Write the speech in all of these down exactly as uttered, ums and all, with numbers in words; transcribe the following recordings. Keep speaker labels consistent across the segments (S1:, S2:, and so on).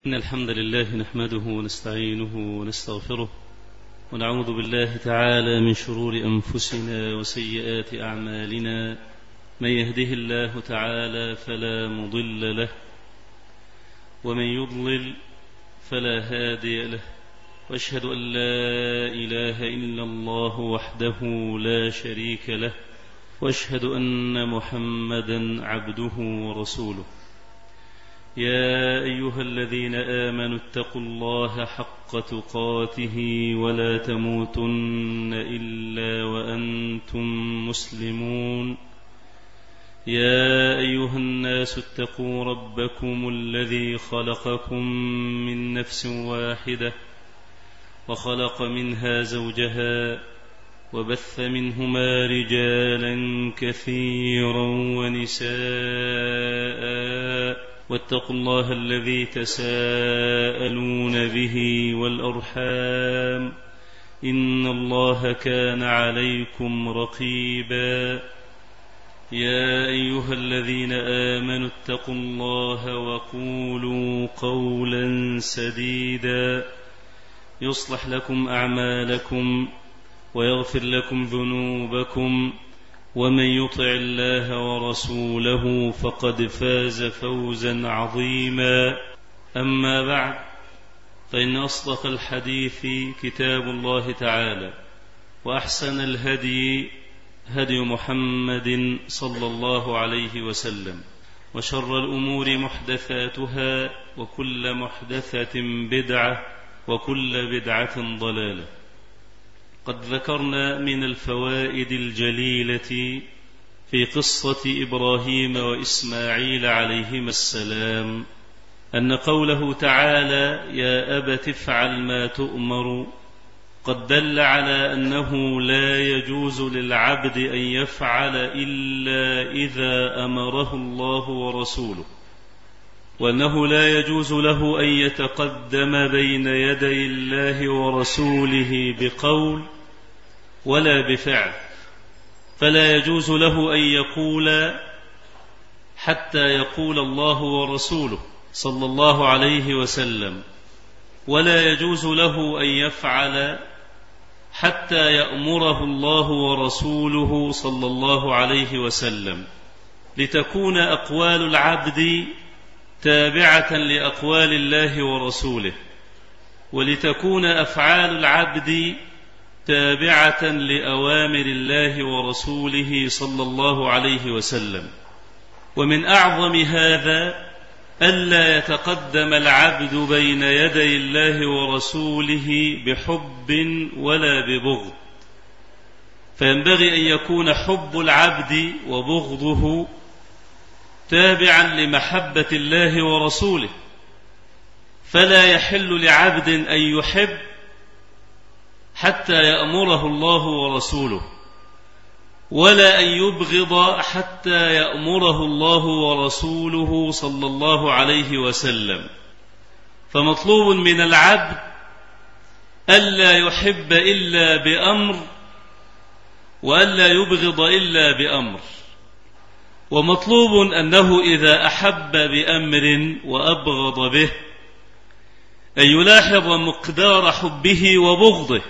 S1: إن الحمد لله نحمده ونستعينه ونستغفره ونعوذ بالله تعالى من شرور أنفسنا وسيئات أعمالنا. من يهده الله تعالى فلا مضل له ومن يضلل فلا هادي له، وأشهد أن لا إله إلا الله وحده لا شريك له، وأشهد أن محمدا عبده ورسوله. يا أيها الذين آمنوا اتقوا الله حق تقاته ولا تموتن إلا وأنتم مسلمون. يا أيها الناس اتقوا ربكم الذي خلقكم من نفس واحدة وخلق منها زوجها وبث منهما رجالا كثيرا ونساء، واتقوا الله الذي تساءلون به والأرحام، إن الله كان عليكم رقيبا. يا أيها الذين آمنوا اتقوا الله وقولوا قولا سديدا يصلح لكم أعمالكم ويغفر لكم ذنوبكم، ومن يطع الله ورسوله فقد فاز فوزا عظيما. أما بعد، فإن أصدق الحديث كتاب الله تعالى، وأحسن الهدي هدي محمد صلى الله عليه وسلم، وشر الأمور محدثاتها، وكل محدثة بدعة، وكل بدعة ضلالة. قد ذكرنا من الفوائد الجليلة في قصة إبراهيم وإسماعيل عليهما السلام أن قوله تعالى يا أبت افعل ما تؤمر قد دل على أنه لا يجوز للعبد أن يفعل إلا إذا أمره الله ورسوله، وأنه لا يجوز له أن يتقدم بين يدي الله ورسوله بقول ولا بفعل، فلا يجوز له أن يقول حتى يقول الله ورسوله صلى الله عليه وسلم، ولا يجوز له أن يفعل حتى يأمره الله ورسوله صلى الله عليه وسلم، لتكون أقوال العبد تابعة لأقوال الله ورسوله، ولتكون أفعال العبد تابعة لأوامر الله ورسوله صلى الله عليه وسلم. ومن أعظم هذا ألا يتقدم العبد بين يدي الله ورسوله بحب ولا ببغض، فينبغي أن يكون حب العبد وبغضه تابعا لمحبة الله ورسوله، فلا يحل لعبد أن يحب حتى يأمره الله ورسوله، ولا أن يبغض حتى يأمره الله ورسوله صلى الله عليه وسلم. فمطلوب من العبد ألا يحب إلا بأمر، وألا يبغض إلا بأمر. ومطلوب أنه إذا أحب بأمر وأبغض به أن يلاحظ مقدار حبه وبغضه،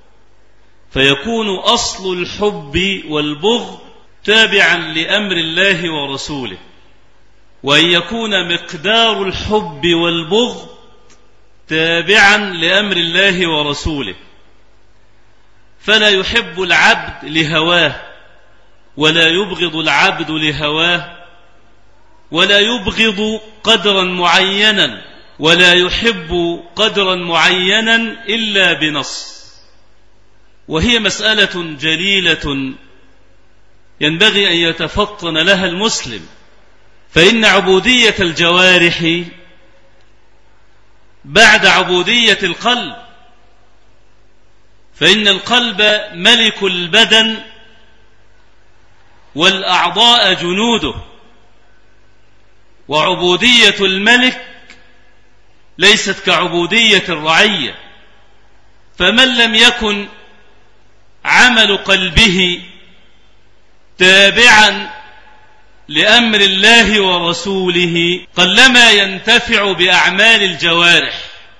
S1: فيكون أصل الحب والبغض تابعا لأمر الله ورسوله، وأن يكون مقدار الحب والبغض تابعا لأمر الله ورسوله. فلا يحب العبد لهواه، ولا يبغض العبد لهواه، ولا يبغض قدرا معينا، ولا يحب قدرا معينا إلا بنص. وهي مسألة جليلة ينبغي أن يتفطن لها المسلم، فإن عبودية الجوارح بعد عبودية القلب، فإن القلب ملك البدن والأعضاء جنوده، وعبودية الملك ليست كعبودية الرعية. فمن لم يكن عمل قلبه تابعا لأمر الله ورسوله قلما ينتفع بأعمال الجوارح.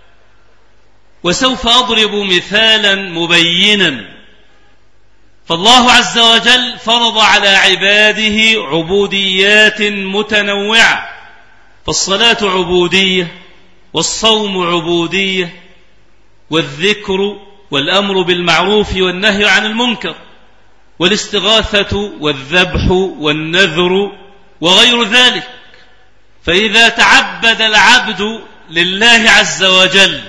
S1: وسوف أضرب مثالا مبينا. فالله عز وجل فرض على عباده عبوديات متنوعة، فالصلاة عبودية، والصوم عبودية، والذكر والأمر بالمعروف والنهي عن المنكر، والاستغاثة والذبح والنذر وغير ذلك. فإذا تعبد العبد لله عز وجل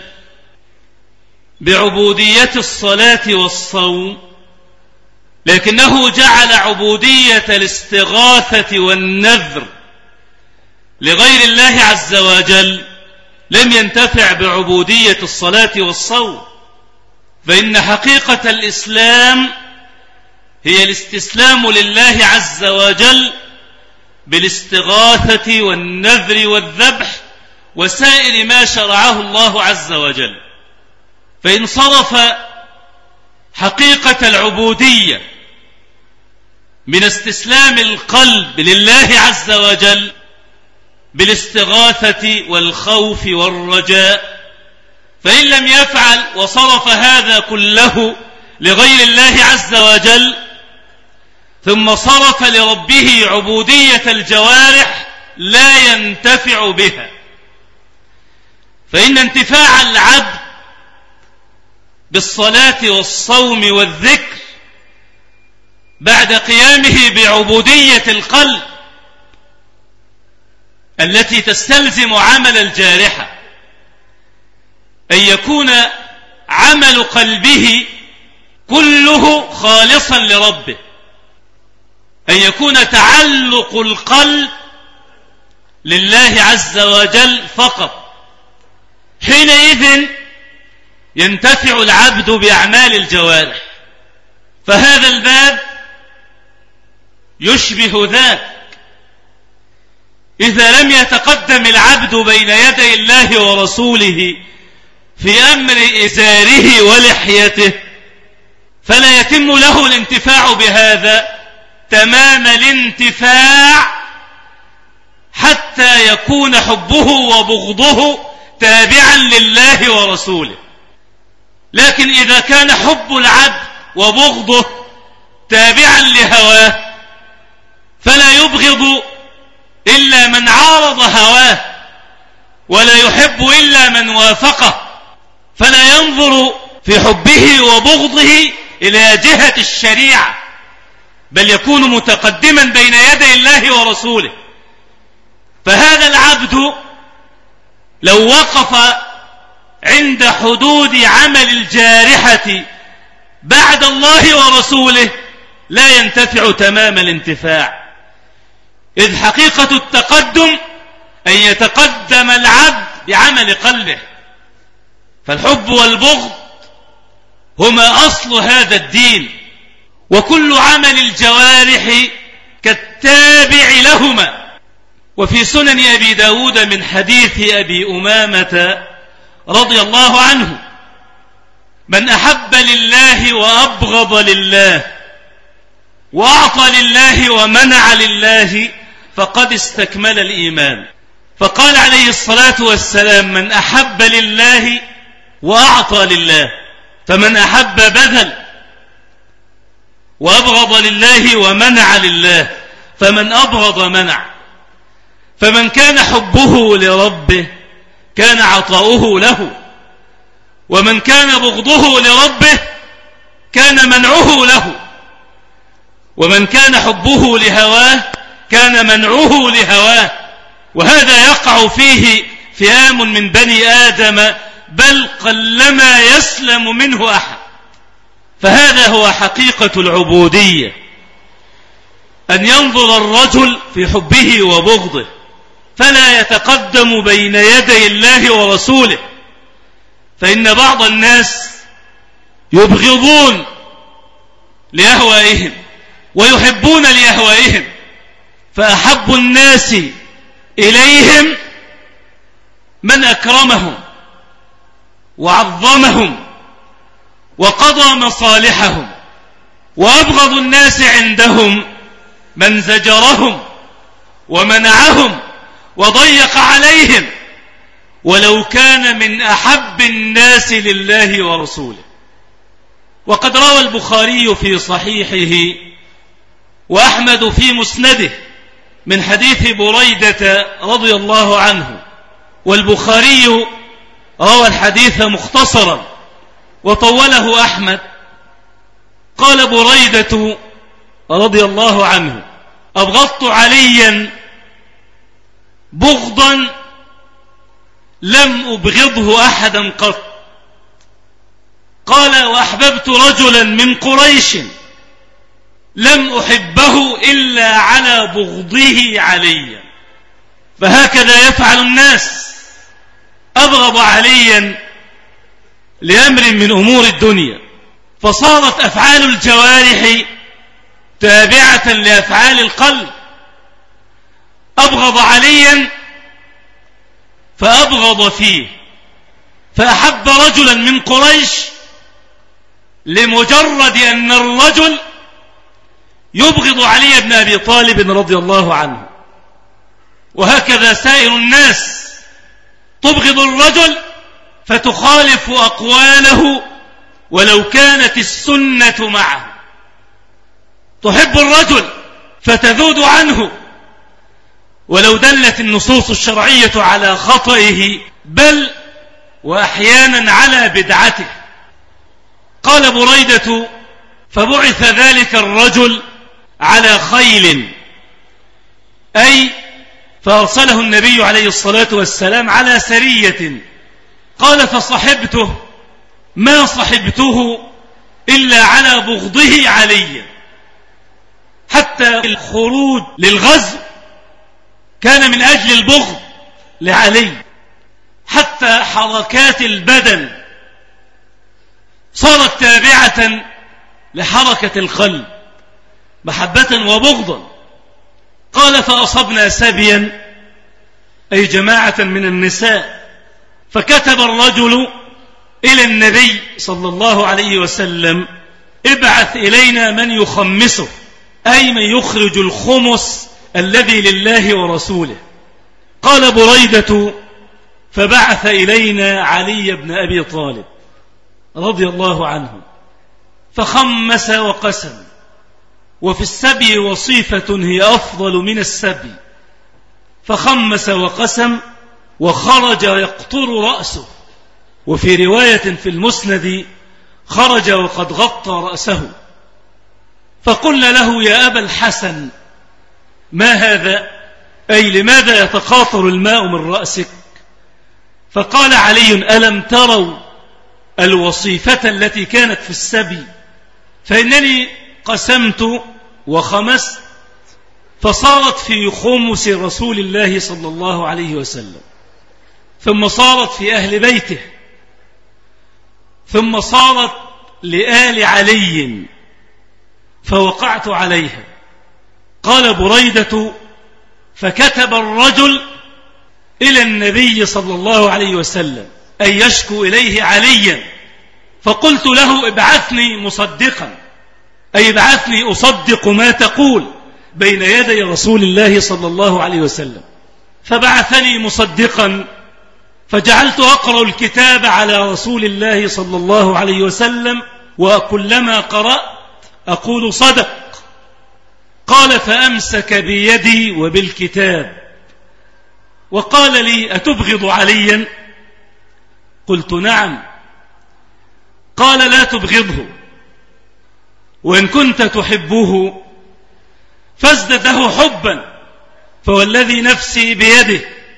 S1: بعبودية الصلاة والصوم، لكنه جعل عبودية الاستغاثة والنذر لغير الله عز وجل، لم ينتفع بعبودية الصلاة والصوم. فإن حقيقة الإسلام هي الاستسلام لله عز وجل بالاستغاثة والنذر والذبح وسائر ما شرعه الله عز وجل. فإن صرف حقيقة العبودية من استسلام القلب لله عز وجل بالاستغاثة والخوف والرجاء، فإن لم يفعل وصرف هذا كله لغير الله عز وجل، ثم صرف لربه عبودية الجوارح، لا ينتفع بها. فإن انتفاع العبد بالصلاة والصوم والذكر بعد قيامه بعبودية القلب التي تستلزم عمل الجارحة، أن يكون عمل قلبه كله خالصا لربه، أن يكون تعلق القلب لله عز وجل فقط. حينئذ ينتفع العبد بأعمال الجوارح. فهذا الباب يشبه ذاك. إذا لم يتقدم العبد بين يدي الله ورسوله في أمر إزاره ولحيته، فلا يتم له الانتفاع بهذا تمام الانتفاع حتى يكون حبه وبغضه تابعا لله ورسوله. لكن إذا كان حب العبد وبغضه تابعا لهواه، فلا يبغض إلا من عارض هواه، ولا يحب إلا من وافقه، فلا ينظر في حبه وبغضه إلى جهة الشريعة، بل يكون متقدما بين يدي الله ورسوله. فهذا العبد لو وقف عند حدود عمل الجارحة بعد الله ورسوله لا ينتفع تمام الانتفاع، إذ حقيقة التقدم أن يتقدم العبد بعمل قلبه. فالحب والبغض هما أصل هذا الدين، وكل عمل الجوارح كالتابع لهما. وفي سنن أبي داود من حديث أبي أمامة رضي الله عنه: من أحب لله وأبغض لله وأعطى لله ومنع لله فقد استكمل الإيمان. فقال عليه الصلاة والسلام: من أحب لله وأعطى لله، فمن أحب بذل، وأبغض لله ومنع لله، فمن أبغض منع. فمن كان حبه لربه كان عطاؤه له، ومن كان بغضه لربه كان منعه له، ومن كان حبه لهواه كان منعه لهواه. وهذا يقع فيه فئام من بني آدم، بل قلما يسلم منه أحد. فهذا هو حقيقة العبودية، أن ينظر الرجل في حبه وبغضه، فلا يتقدم بين يدي الله ورسوله. فإن بعض الناس يبغضون لأهوائهم ويحبون لأهوائهم، فأحب الناس إليهم من أكرمهم وعظمهم وقضى مصالحهم، وأبغض الناس عندهم من زجرهم ومنعهم وضيق عليهم، ولو كان من أحب الناس لله ورسوله. وقد روى البخاري في صحيحه وأحمد في مسنده من حديث بريدة رضي الله عنه، والبخاري روى الحديث مختصرا وطوله أحمد. قال بريدة رضي الله عنه: أبغضت عليا بغضا لم أبغضه أحدا قط. قال: وأحببت رجلا من قريش لم أحبه إلا على بغضه علي. فهكذا يفعل الناس، أبغض عليا لأمر من أمور الدنيا، فصارت أفعال الجوارح تابعة لأفعال القلب. أبغض عليا فأبغض فيه، فأحب رجلا من قريش لمجرد أن الرجل يبغض علي بن أبي طالب رضي الله عنه. وهكذا سائر الناس، تبغض الرجل فتخالف أقواله ولو كانت السنة معه، تحب الرجل فتذود عنه ولو دلت النصوص الشرعية على خطئه، بل وأحيانا على بدعته. قال بريدة: فبعث ذلك الرجل على خيل، أي فأرسله النبي عليه الصلاة والسلام على سرية. قال: فصحبته ما صحبته إلا على بغضه علي، حتى الخروج للغزو كان من أجل البغض لعلي، حتى حركات البدن صارت تابعة لحركة القلب محبة وبغضا. قال: فأصبنا سبيا، أي جماعة من النساء، فكتب الرجل إلى النبي صلى الله عليه وسلم: ابعث إلينا من يخمسه، أي من يخرج الخمس الذي لله ورسوله. قال بريدة: فبعث إلينا علي بن أبي طالب رضي الله عنه، فخمس وقسم. وفي السبي وصيفة هي أفضل من السبي، فخمس وقسم وخرج يقطر رأسه. وفي رواية في المسند: خرج وقد غطى رأسه. فقلنا له: يا أبا الحسن، ما هذا؟ أي لماذا يتقاطر الماء من رأسك؟ فقال علي: ألم تروا الوصيفة التي كانت في السبي؟ فإنني قسمت وخمست، فصارت في خمس رسول الله صلى الله عليه وسلم، ثم صارت في أهل بيته، ثم صارت لآل علي، فوقعت عليها. قال بريدة: فكتب الرجل إلى النبي صلى الله عليه وسلم أن يشكو إليه عليا، فقلت له: ابعثني مصدقا، أي ابعثني أصدق ما تقول بين يدي رسول الله صلى الله عليه وسلم. فبعثني مصدقا، فجعلت أقرأ الكتاب على رسول الله صلى الله عليه وسلم، وكلما قرأت أقول: صدق. قال: فأمسك بيدي وبالكتاب وقال لي: أتبغض عليا؟ قلت: نعم. قال: لا تبغضه، وإن كنت تحبه فازدد له حبا، فوالذي نفسي بيده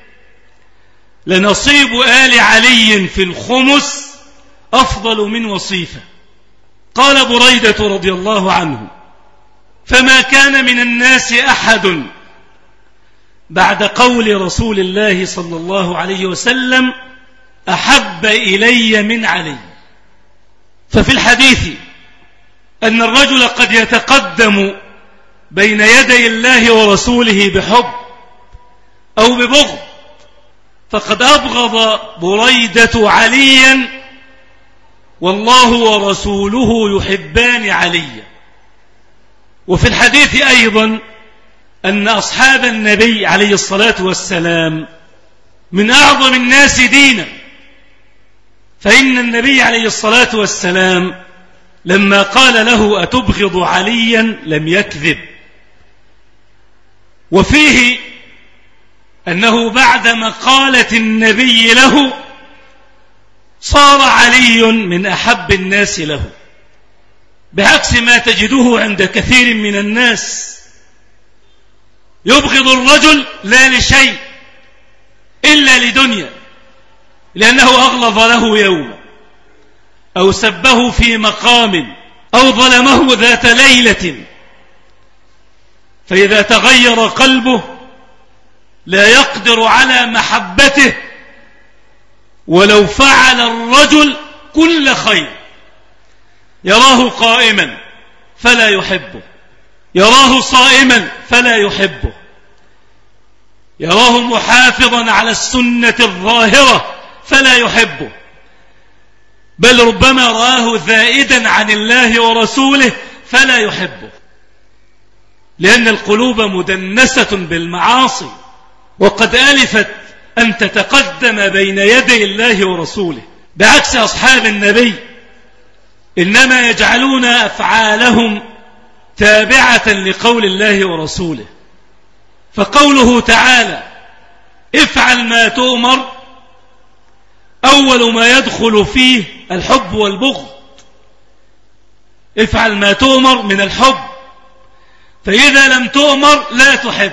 S1: لنصيب آل علي في الخمس أفضل من وصيفة. قال بريدة رضي الله عنه: فما كان من الناس أحد بعد قول رسول الله صلى الله عليه وسلم أحب إلي من علي. ففي الحديث أن الرجل قد يتقدم بين يدي الله ورسوله بحب أو ببغض، فقد أبغض بريدة عليا والله ورسوله يحبان عليا. وفي الحديث أيضا أن أصحاب النبي عليه الصلاة والسلام من أعظم الناس دينا، فإن النبي عليه الصلاة والسلام لما قال له أتبغض عليا لم يكذب، وفيه أنه بعد مقالة النبي له صار علي من أحب الناس له، بعكس ما تجده عند كثير من الناس، يبغض الرجل لا لشيء إلا لدنيا، لأنه أغلظ له يوما أو سبه في مقام أو ظلمه ذات ليلة، فإذا تغير قلبه لا يقدر على محبته ولو فعل الرجل كل خير. يراه قائما فلا يحبه، يراه صائما فلا يحبه، يراه محافظا على السنة الظاهرة فلا يحبه، بل ربما رآه زائدا عن الله ورسوله فلا يحبه، لأن القلوب مدنسة بالمعاصي وقد ألفت أن تتقدم بين يدي الله ورسوله، بعكس أصحاب النبي إنما يجعلون أفعالهم تابعة لقول الله ورسوله. فقوله تعالى افعل ما تؤمر أول ما يدخل فيه الحب والبغض، افعل ما تؤمر من الحب، فإذا لم تؤمر لا تحب.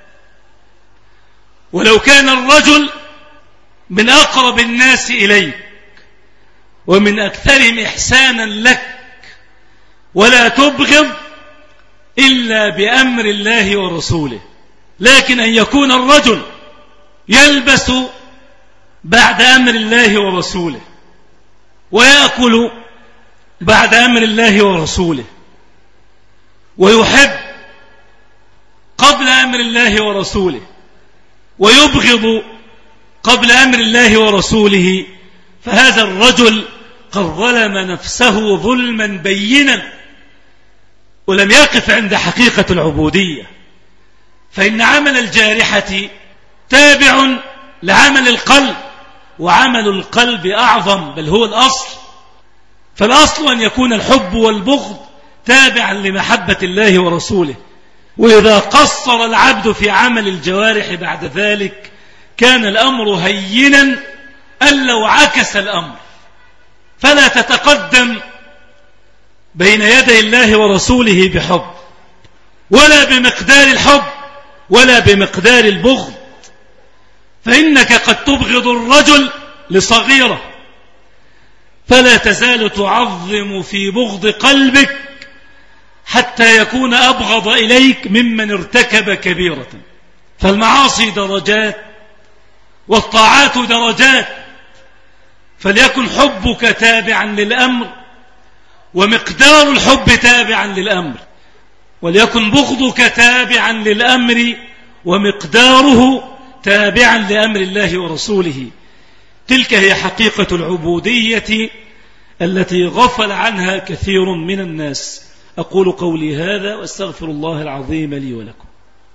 S1: ولو كان الرجل من أقرب الناس إليك ومن أكثرهم إحسانا لك ولا تبغض إلا بأمر الله ورسوله، لكن أن يكون الرجل يلبس بعد أمر الله ورسوله ويأكل بعد أمر الله ورسوله ويحب قبل أمر الله ورسوله ويبغض قبل أمر الله ورسوله، فهذا الرجل قد ظلم نفسه ظلما بينا ولم يقف عند حقيقة العبودية. فإن عمل الجارحة تابع لعمل القلب، وعمل القلب أعظم بل هو الأصل، فالأصل أن يكون الحب والبغض تابعا لمحبة الله ورسوله، وإذا قصر العبد في عمل الجوارح بعد ذلك كان الأمر هينا أن لو عكس الأمر، فلا تتقدم بين يدي الله ورسوله بحب ولا بمقدار الحب ولا بمقدار البغض، فإنك قد تبغض الرجل لصغيرة فلا تزال تعظم في بغض قلبك حتى يكون أبغض إليك ممن ارتكب كبيرة. فالمعاصي درجات والطاعات درجات، فليكن حبك تابعا للأمر ومقدار الحب تابعا للأمر، وليكن بغضك تابعا للأمر ومقداره تابعا لأمر الله ورسوله. تلك هي حقيقة العبودية التي غفل عنها كثير من الناس. أقول قولي هذا وأستغفر الله العظيم لي ولكم.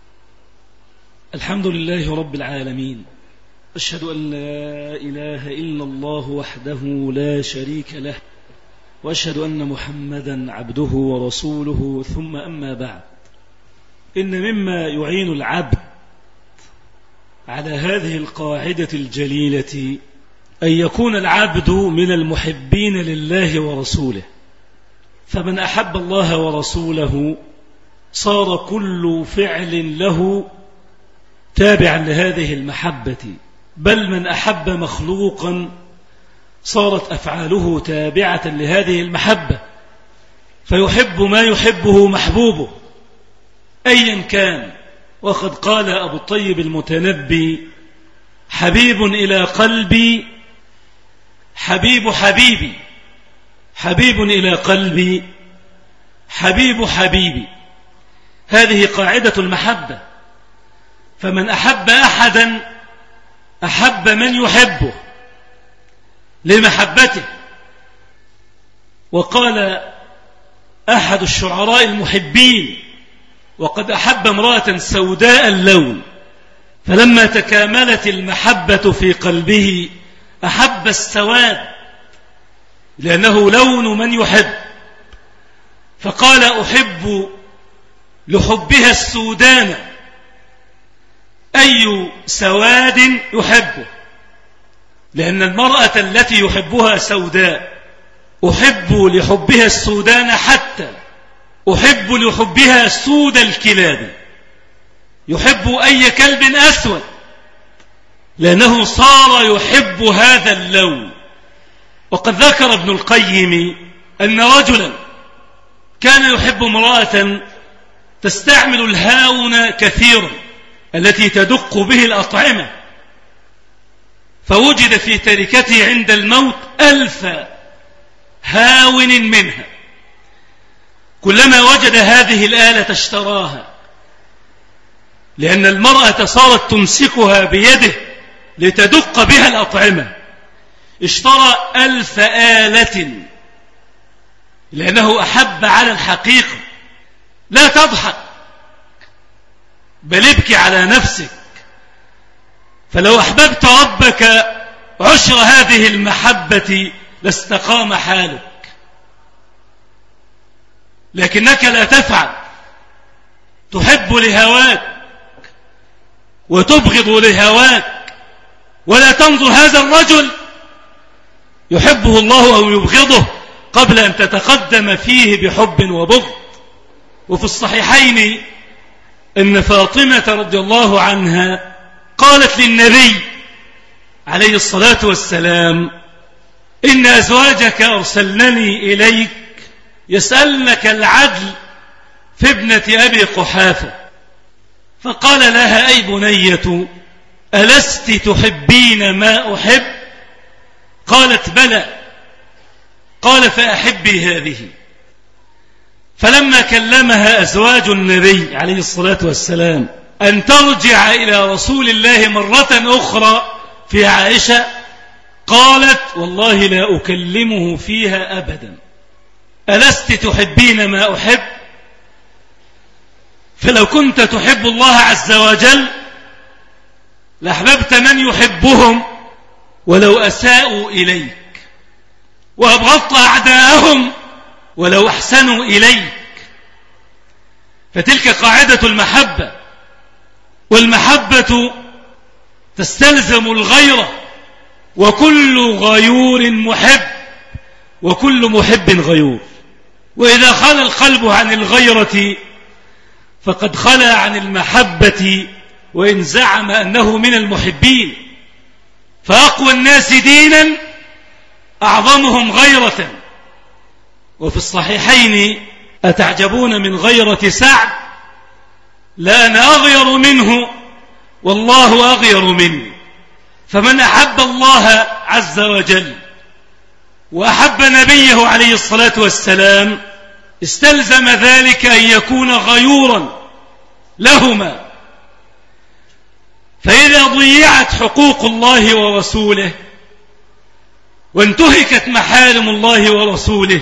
S1: الحمد لله رب العالمين، أشهد أن لا إله إلا الله وحده لا شريك له، وأشهد أن محمدا عبده ورسوله، ثم أما بعد، إن مما يعين العبد على هذه القاعدة الجليلة أن يكون العبد من المحبين لله ورسوله، فمن أحب الله ورسوله صار كل فعل له تابعا لهذه المحبة، بل من أحب مخلوقا صارت أفعاله تابعة لهذه المحبة، فيحب ما يحبه محبوبه أيا كان. وقد قال أبو الطيب المتنبي: حبيب إلى قلبي حبيب حبيبي، حبيب إلى قلبي حبيب حبيبي. هذه قاعدة المحبة، فمن أحب أحدا أحب من يحبه لمحبته. وقال أحد الشعراء المحبين وقد أحب امرأة سوداء اللون، فلما تكاملت المحبة في قلبه أحب السواد لأنه لون من يحب، فقال أحب لحبها السودان، أي سواد يحبه، لأن المرأة التي يحبها سوداء. أحب لحبها السودان حتى أحب لحبها سود الكلاب، يحب أي كلب أسود لأنه صار يحب هذا اللون. وقد ذكر ابن القيم أن رجلا كان يحب امرأة تستعمل الهاون كثيرا التي تدق به الأطعمة، فوجد في تركته عند الموت ألف هاون منها، كلما وجد هذه الآلة اشتراها، لأن المرأة صارت تمسكها بيده لتدق بها الأطعمة. اشترى ألف آلة لأنه أحب على الحقيقة. لا تضحك بل ابكي على نفسك، فلو أحببت ربك عشر هذه المحبة لاستقام حالك، لكنك لا تفعل، تحب لهواك وتبغض لهواك، ولا تنظر هذا الرجل يحبه الله أو يبغضه قبل أن تتقدم فيه بحب وبغض. وفي الصحيحين أن فاطمة رضي الله عنها قالت للنبي عليه الصلاة والسلام: إن أزواجك أرسلنني إليك يسألنك العدل في ابنة أبي قحافة. فقال لها: أي بنية، ألست تحبين ما أحب؟ قالت: بلى. قال: فأحبي هذه. فلما كلمها أزواج النبي عليه الصلاة والسلام أن ترجع إلى رسول الله مرة أخرى في عائشة، قالت: والله لا أكلمه فيها أبدا. ألست تحبين ما أحب؟ فلو كنت تحب الله عز وجل لأحببت من يحبهم ولو أساءوا إليك، وأبغضت أعداءهم ولو أحسنوا إليك. فتلك قاعدة المحبة، والمحبة تستلزم الغيرة، وكل غيور محب وكل محب غيور. وإذا خلى القلب عن الغيرة فقد خلى عن المحبة، وإن زعم أنه من المحبين. فأقوى الناس دينا أعظمهم غيرة. وفي الصحيحين: أتعجبون من غيرة سعد؟ لا أنا أغير منه والله أغير مني. فمن أحب الله عز وجل وأحب نبيه عليه الصلاة والسلام استلزم ذلك أن يكون غيورا لهما. فإذا ضيعت حقوق الله ورسوله وانتهكت محارم الله ورسوله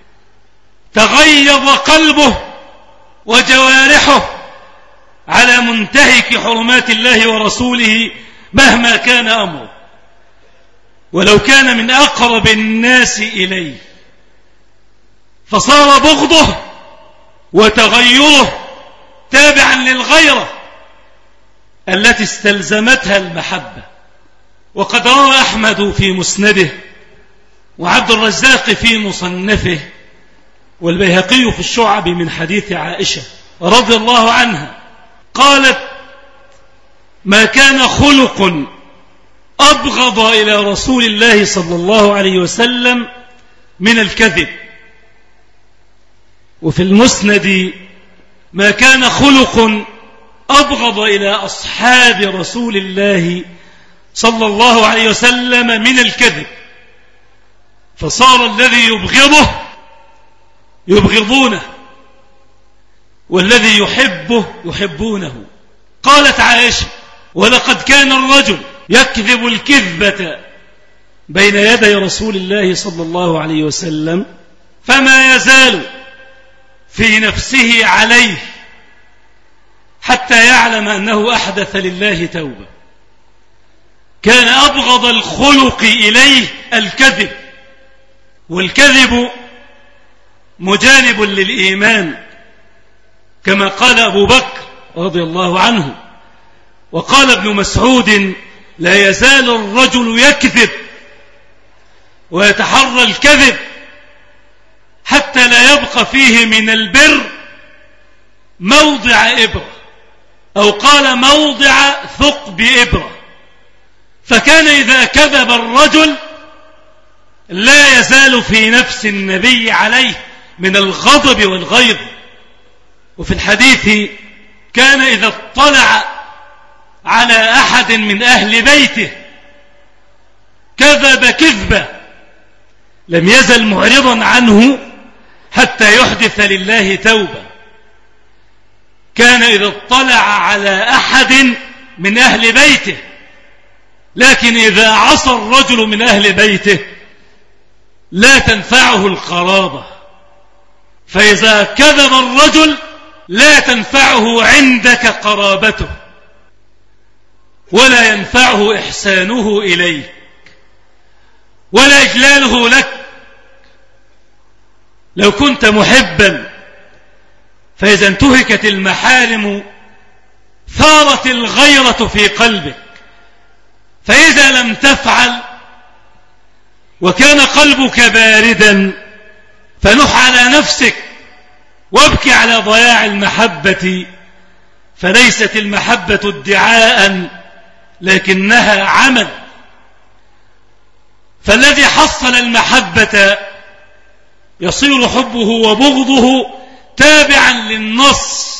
S1: تغيظ قلبه وجوارحه على منتهك حرمات الله ورسوله مهما كان أمره، ولو كان من أقرب الناس إليه. فصار بغضه وتغيره تابعا للغيرة التي استلزمتها المحبة. وقد روى أحمد في مسنده، وعبد الرزاق في مصنفه، والبيهقي في الشعب من حديث عائشة رضي الله عنها قالت: ما كان خلق أبغض إلى رسول الله صلى الله عليه وسلم من الكذب. وفي المسند: ما كان خلق أبغض إلى أصحاب رسول الله صلى الله عليه وسلم من الكذب. فصار الذي يبغضه يبغضونه، والذي يحبه يحبونه. قالت عائشة: ولقد كان الرجل يكذب الكذبة بين يدي رسول الله صلى الله عليه وسلم، فما يزال في نفسه عليه حتى يعلم أنه أحدث لله توبة. كان أبغض الخلق إليه الكذب، والكذب مجانب للإيمان، كما قال أبو بكر رضي الله عنه. وقال ابن مسعود: لا يزال الرجل يكذب ويتحرى الكذب حتى لا يبقى فيه من البر موضع إبرة، أو قال موضع ثقب إبرة. فكان إذا كذب الرجل لا يزال في نفس النبي عليه من الغضب والغيظ. وفي الحديث: كان إذا اطلع على أحد من أهل بيته كذب كذبة لم يزل معرضا عنه حتى يحدث لله توبة. كان إذا اطلع على أحد من أهل بيته، لكن إذا عصى الرجل من أهل بيته لا تنفعه القرابة. فإذا كذب الرجل لا تنفعه عندك قرابته، ولا ينفعه إحسانه إليك، ولا إجلاله لك. لو كنت محبا فإذا انتهكت المحارم ثارت الغيرة في قلبك، فإذا لم تفعل وكان قلبك باردا فنح على نفسك وابكي على ضياع المحبة، فليست المحبة ادعاء لكنها عمل. فالذي حصل المحبة يصير حبه وبغضه تابعا للنص.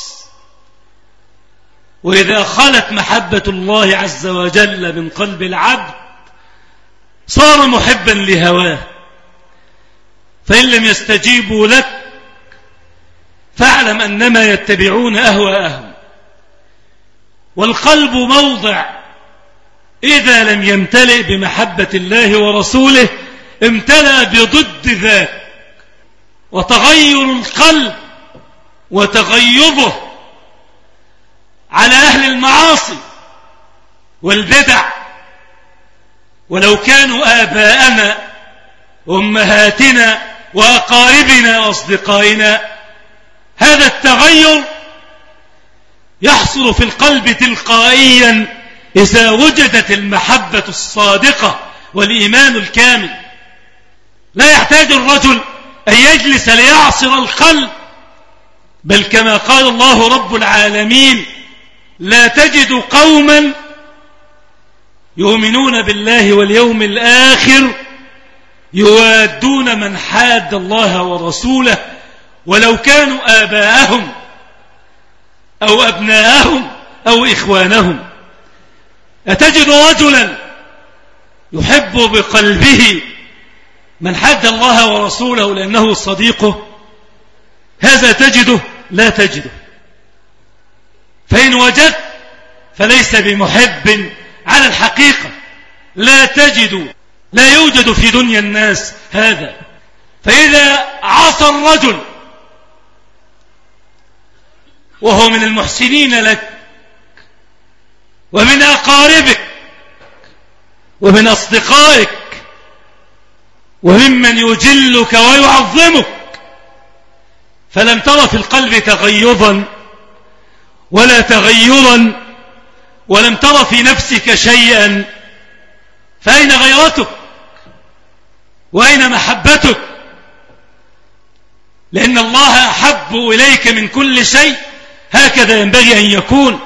S1: وإذا خلت محبة الله عز وجل من قلب العبد صار محبا لهواه. فإن لم يستجيبوا لك فاعلم أنما يتبعون أهواءهم. والقلب موضع إذا لم يمتلئ بمحبة الله ورسوله امتلأ بضد ذاك. وتغير القلب وتغيظه على أهل المعاصي والبدع ولو كانوا آباءنا وأمهاتنا وأقاربنا وأصدقائنا، هذا التغير يحصل في القلب تلقائيا إذا وجدت المحبة الصادقة والإيمان الكامل. لا يحتاج الرجل أن يجلس ليعصر القلب، بل كما قال الله رب العالمين: لا تجد قوما يؤمنون بالله واليوم الآخر يوادون من حاد الله ورسوله ولو كانوا آباءهم أو أبناءهم أو إخوانهم. أتجد رجلا يحب بقلبه من حد الله ورسوله لأنه صديقه؟ هذا تجده؟ لا تجده. فإن وجدت فليس بمحب على الحقيقة. لا تجد، لا يوجد في دنيا الناس هذا. فإذا عصى الرجل وهو من المحسنين لك ومن أقاربك ومن أصدقائك وممن يجلك ويعظمك، فلم تر في القلب تغيظا ولا تغيرا ولم تر في نفسك شيئا، فأين غيرتك وأين محبتك؟ لأن الله أحب إليك من كل شيء، هكذا ينبغي أن يكون.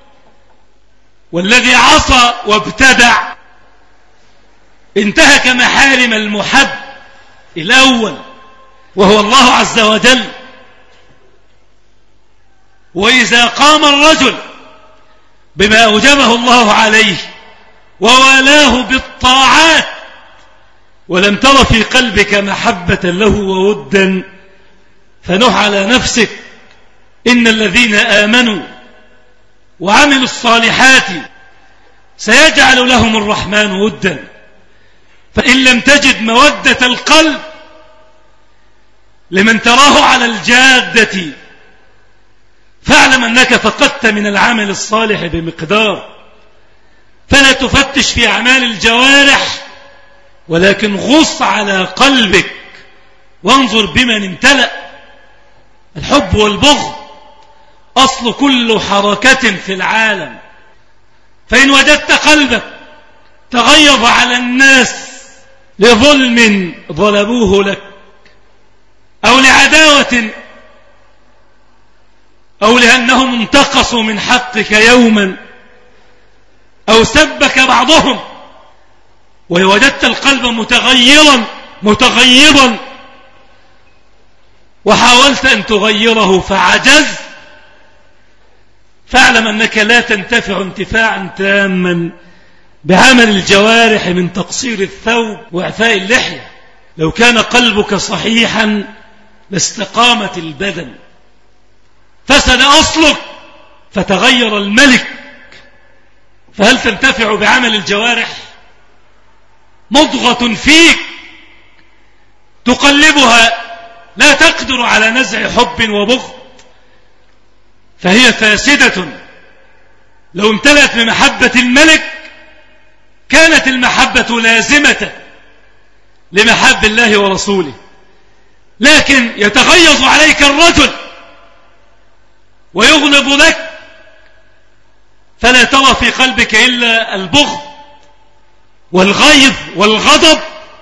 S1: والذي عصى وابتدع انتهك محارم المحب الأول وهو الله عز وجل. وإذا قام الرجل بما أوجبه الله عليه ووالاه بالطاعات ولم تر في قلبك محبة له وودا، فنح على نفسك. إن الذين آمنوا وعملوا الصالحات سيجعل لهم الرحمن ودا. فإن لم تجد مودة القلب لمن تراه على الجادة فاعلم أنك فقدت من العمل الصالح بمقدار، فلا تفتش في أعمال الجوارح، ولكن غص على قلبك وانظر بمن امتلأ. الحب والبغض أصل كل حركة في العالم، فإن وجدت قلبك تغيظ على الناس لظلم ظلموه لك، أو لعداوة، أو لأنهم انتقصوا من حقك يوما، أو سبك بعضهم، ووجدت القلب متغيرا متغيرا وحاولت أن تغيره فعجز، فاعلم أنك لا تنتفع انتفاعا تاما بعمل الجوارح من تقصير الثوب وإعفاء اللحية. لو كان قلبك صحيحا لاستقامت البدن، فسد أصلك فتغير الملك، فهل تنتفع بعمل الجوارح؟ مضغة فيك تقلبها لا تقدر على نزع حب وبغض، فهي فاسدة. لو امتلأت بمحبة الملك كانت المحبة لازمة لمحب الله ورسوله، لكن يتغيظ عليك الرجل ويغلب لك، فلا ترى في قلبك إلا البغض والغيظ والغضب.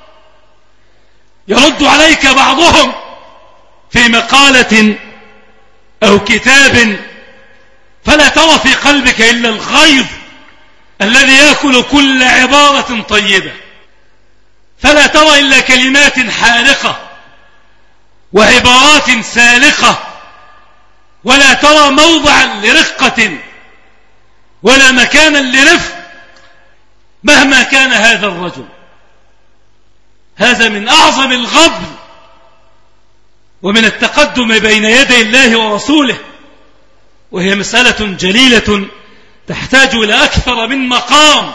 S1: يرد عليك بعضهم في مقالة أو كتاب، فلا ترى في قلبك إلا الغيظ الذي يأكل كل عبارة طيبة، فلا ترى إلا كلمات حارقة وعبارات سالقة، ولا ترى موضعا لرقة ولا مكانا لرفق مهما كان هذا الرجل. هذا من أعظم الغبن ومن التقدم بين يدي الله ورسوله، وهي مسألة جليلة تحتاج إلى أكثر من مقام.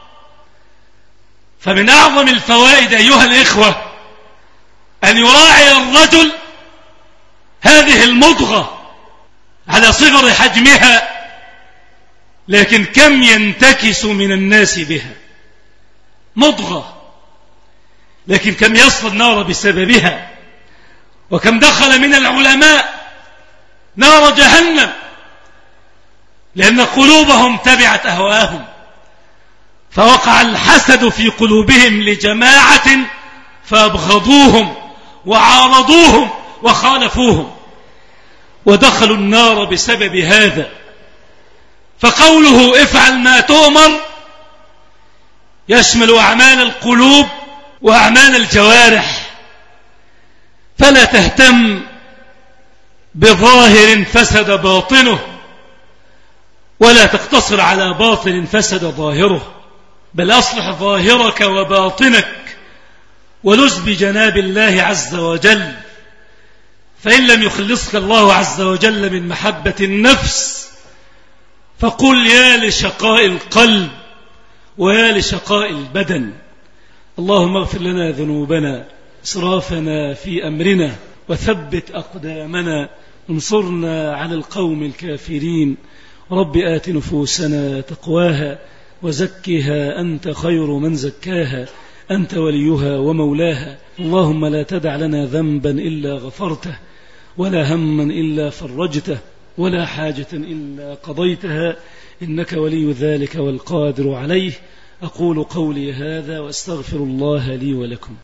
S1: فمن أعظم الفوائد أيها الإخوة أن يراعي الرجل هذه المضغة على صغر حجمها، لكن كم ينتكس من الناس بها. مضغة، لكن كم يصل النار بسببها، وكم دخل من العلماء نار جهنم لأن قلوبهم تبعت أهواهم، فوقع الحسد في قلوبهم لجماعة فأبغضوهم وعارضوهم وخالفوهم ودخلوا النار بسبب هذا. فقوله افعل ما تؤمر يشمل أعمال القلوب وأعمال الجوارح، فلا تهتم بظاهر فسد باطنه، ولا تقتصر على باطن فسد ظاهره، بل أصلح ظاهرك وباطنك ولز بجناب الله عز وجل. فإن لم يخلصك الله عز وجل من محبة النفس فقل يا لشقاء القلب ويا لشقاء البدن. اللهم اغفر لنا ذنوبنا إسرافنا في أمرنا وثبت أقدامنا انصرنا على القوم الكافرين. رب آت نفوسنا تقواها وزكها أنت خير من زكاها أنت وليها ومولاها. اللهم لا تدع لنا ذنبا إلا غفرته ولا هما إلا فرجته ولا حاجة إلا قضيتها إنك ولي ذلك والقادر عليه. أقول قولي هذا وأستغفر الله لي ولكم.